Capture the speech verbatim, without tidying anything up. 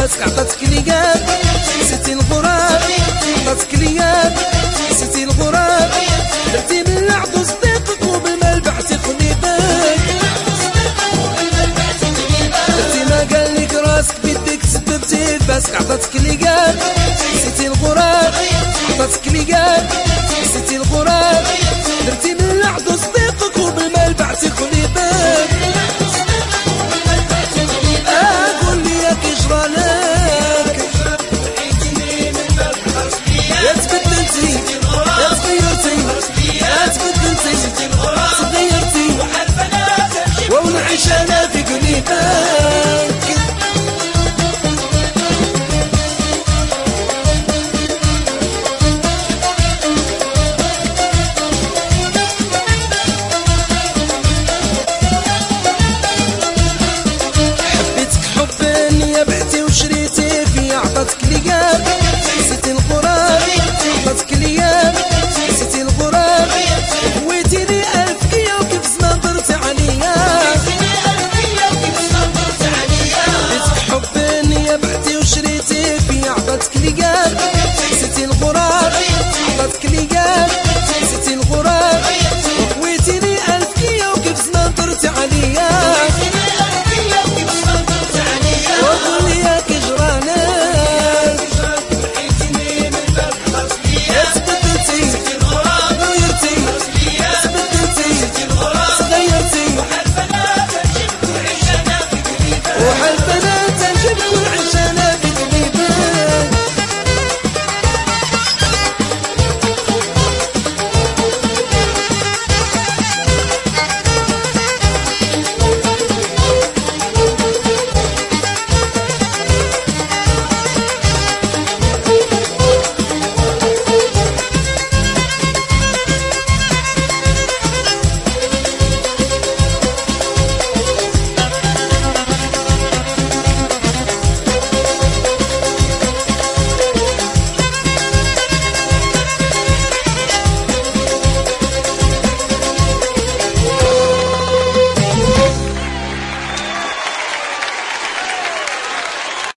باسك عطاتك ليام نسيتي الغراب عطاتك ليام نسيتي الغراب درتي من العدو صديقك وبالمال بعتي قليبك درتي ما قالك راسك بيدك سببتي باسك عطاتك ليام نسيتي الغراب عطاتك ليام نسيتي الغراب درتي من العدو صديقك وبالمال بعتي قليبك قول لي يا كيجرالك يا تبدلتي يا تغيرتي يا تبدلتي تغيرتي ونعيش انا في قليبك حبيتك حبا يا بعتي وشريتي في عطاتك